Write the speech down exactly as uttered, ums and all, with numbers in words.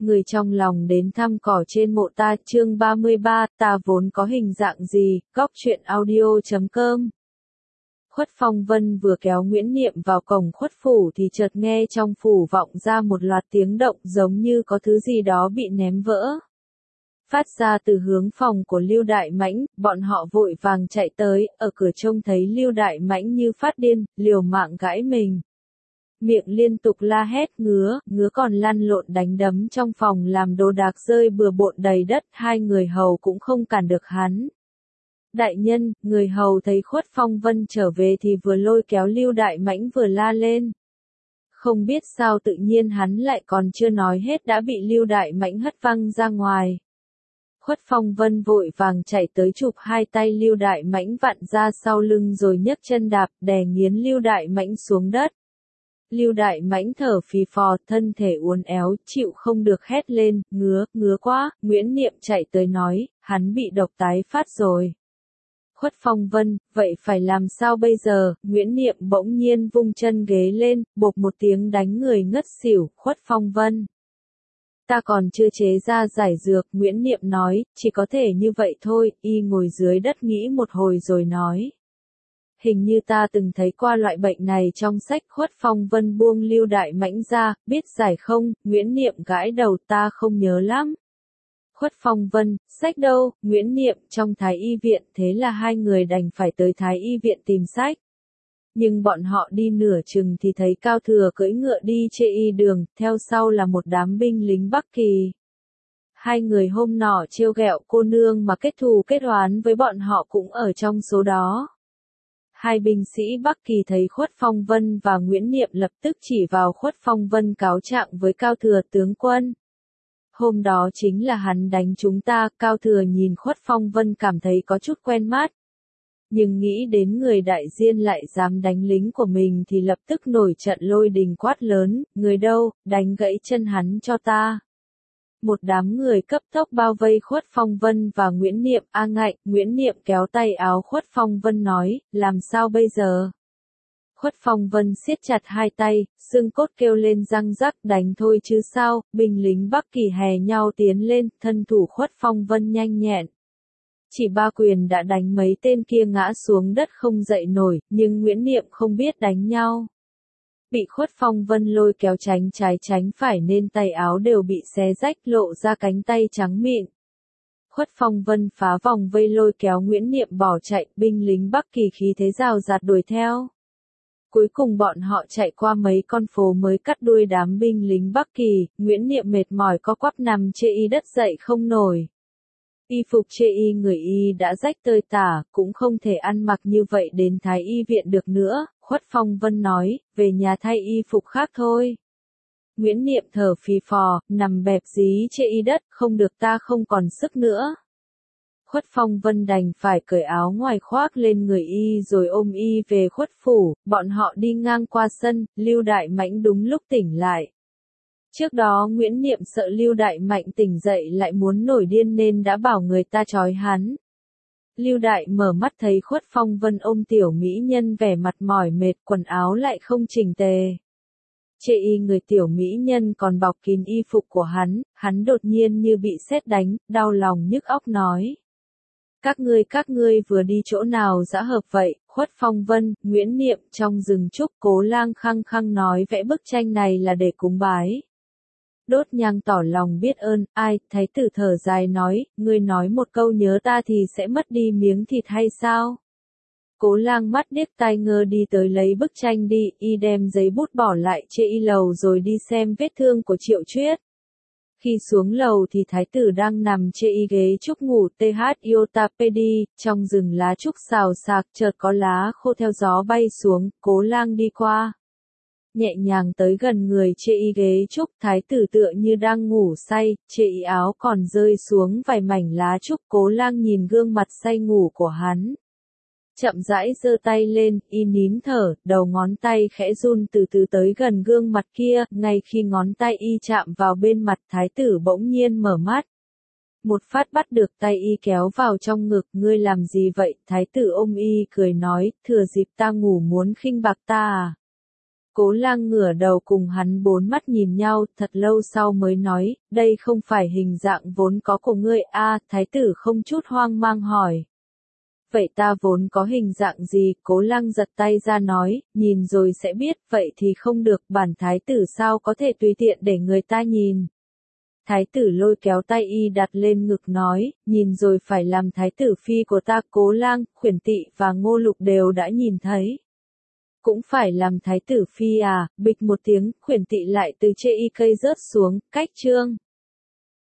Người trong lòng đến thăm cỏ trên mộ ta, chương ba mươi ba, ta vốn có hình dạng gì, góc truyện audio chấm com. Khuất Phong Vân vừa kéo Nguyễn Niệm vào cổng khuất phủ thì chợt nghe trong phủ vọng ra một loạt tiếng động giống như có thứ gì đó bị ném vỡ. Phát ra từ hướng phòng của Lưu Đại Mãnh, bọn họ vội vàng chạy tới, ở cửa trông thấy Lưu Đại Mãnh như phát điên, liều mạng gãi mình. Miệng liên tục la hét ngứa, ngứa còn lăn lộn đánh đấm trong phòng làm đồ đạc rơi bừa bộn đầy đất, hai người hầu cũng không cản được hắn. Đại nhân, người hầu thấy Khuất Phong Vân trở về thì vừa lôi kéo Lưu Đại Mãnh vừa la lên. Không biết sao tự nhiên hắn lại còn chưa nói hết đã bị Lưu Đại Mãnh hất văng ra ngoài. Khuất Phong Vân vội vàng chạy tới chụp hai tay Lưu Đại Mãnh vặn ra sau lưng rồi nhấc chân đạp đè nghiến Lưu Đại Mãnh xuống đất. Lưu Đại Mãnh thở phì phò, thân thể uốn éo, chịu không được hét lên, ngứa, ngứa quá, Nguyễn Niệm chạy tới nói, hắn bị độc tái phát rồi. Khuất Phong Vân, vậy phải làm sao bây giờ, Nguyễn Niệm bỗng nhiên vung chân ghế lên, bộp một tiếng đánh người ngất xỉu, Khuất Phong Vân. Ta còn chưa chế ra giải dược, Nguyễn Niệm nói, chỉ có thể như vậy thôi, y ngồi dưới đất nghĩ một hồi rồi nói. Hình như ta từng thấy qua loại bệnh này trong sách. Khuất Phong Vân buông Lưu Đại Mãnh ra, biết giải không, Nguyễn Niệm gãi đầu, ta không nhớ lắm. Khuất Phong Vân, sách đâu, Nguyễn Niệm, trong Thái Y viện, thế là hai người đành phải tới Thái Y viện tìm sách. Nhưng bọn họ đi nửa chừng thì thấy Cao Thừa cưỡi ngựa đi chê y đường, theo sau là một đám binh lính Bắc Kỳ. Hai người hôm nọ trêu ghẹo cô nương mà kết thù kết oán với bọn họ cũng ở trong số đó. Hai binh sĩ Bắc Kỳ thấy Khuất Phong Vân và Nguyễn Niệm lập tức chỉ vào Khuất Phong Vân cáo trạng với Cao Thừa tướng quân. Hôm đó chính là hắn đánh chúng ta, Cao Thừa nhìn Khuất Phong Vân cảm thấy có chút quen mắt. Nhưng nghĩ đến người đại diên lại dám đánh lính của mình thì lập tức nổi trận lôi đình quát lớn, người đâu, đánh gãy chân hắn cho ta. Một đám người cấp tốc bao vây Khuất Phong Vân và Nguyễn Niệm, a ngạnh, Nguyễn Niệm kéo tay áo Khuất Phong Vân nói, làm sao bây giờ? Khuất Phong Vân siết chặt hai tay, xương cốt kêu lên răng rắc, đánh thôi chứ sao, binh lính Bắc Kỳ hè nhau tiến lên, thân thủ Khuất Phong Vân nhanh nhẹn. Chỉ ba quyền đã đánh mấy tên kia ngã xuống đất không dậy nổi, nhưng Nguyễn Niệm không biết đánh nhau. Bị Khuất Phong Vân lôi kéo tránh trái tránh phải nên tay áo đều bị xé rách lộ ra cánh tay trắng mịn. Khuất Phong Vân phá vòng vây lôi kéo Nguyễn Niệm bỏ chạy, binh lính Bắc Kỳ khí thế rào rạt đuổi theo. Cuối cùng bọn họ chạy qua mấy con phố mới cắt đuôi đám binh lính Bắc Kỳ, Nguyễn Niệm mệt mỏi co quắp nằm chê y đất dậy không nổi. Y phục chê y người y đã rách tơi tả, cũng không thể ăn mặc như vậy đến Thái Y viện được nữa, Khuất Phong Vân nói, về nhà thay y phục khác thôi. Nguyễn Niệm thở phì phò, nằm bẹp dí chê y đất, không được ta không còn sức nữa. Khuất Phong Vân đành phải cởi áo ngoài khoác lên người y rồi ôm y về khuất phủ, bọn họ đi ngang qua sân, Lưu Đại Mãnh đúng lúc tỉnh lại. Trước đó Nguyễn Niệm sợ Lưu Đại Mạnh tỉnh dậy lại muốn nổi điên nên đã bảo người ta trói hắn. Lưu Đại mở mắt thấy Khuất Phong Vân ôm tiểu mỹ nhân vẻ mặt mỏi mệt, quần áo lại không chỉnh tề. Chê y người tiểu mỹ nhân còn bọc kín y phục của hắn, hắn đột nhiên như bị sét đánh, đau lòng nhức óc nói. Các ngươi các ngươi vừa đi chỗ nào dã hợp vậy, Khuất Phong Vân, Nguyễn Niệm trong rừng trúc Cố Lang khăng khăng nói vẽ bức tranh này là để cúng bái. Đốt nhang tỏ lòng biết ơn, ai, thái tử thở dài nói, ngươi nói một câu nhớ ta thì sẽ mất đi miếng thịt hay sao? Cố Lang mắt điếc tai ngơ đi tới lấy bức tranh đi, y đem giấy bút bỏ lại chê y lầu rồi đi xem vết thương của Triệu Chuyết. Khi xuống lầu thì thái tử đang nằm chê y ghế trúc ngủ th iotapedi, trong rừng lá trúc xào xạc chợt có lá khô theo gió bay xuống, Cố Lang đi qua. Nhẹ nhàng tới gần người chê y ghế trúc, thái tử tựa như đang ngủ say, chê y áo còn rơi xuống vài mảnh lá trúc, Cố Lang nhìn gương mặt say ngủ của hắn. Chậm rãi giơ tay lên, y nín thở, đầu ngón tay khẽ run từ từ tới gần gương mặt kia, ngay khi ngón tay y chạm vào bên mặt thái tử bỗng nhiên mở mắt. Một phát bắt được tay y kéo vào trong ngực, ngươi làm gì vậy, thái tử ôm y cười nói, thừa dịp ta ngủ muốn khinh bạc ta à. Cố Lang ngửa đầu cùng hắn bốn mắt nhìn nhau, thật lâu sau mới nói, đây không phải hình dạng vốn có của ngươi a. Thái tử không chút hoang mang hỏi. Vậy ta vốn có hình dạng gì? Cố Lang giật tay ra nói, nhìn rồi sẽ biết, vậy thì không được, bản thái tử sao có thể tùy tiện để người ta nhìn. Thái tử lôi kéo tay y đặt lên ngực nói, nhìn rồi phải làm thái tử phi của ta. Cố Lang, Khuyển Tỵ và Ngô Lục đều đã nhìn thấy. Cũng phải làm thái tử phi à? Bịch một tiếng, Khuyển Tỵ lại từ trên y cây rớt xuống, cách chương.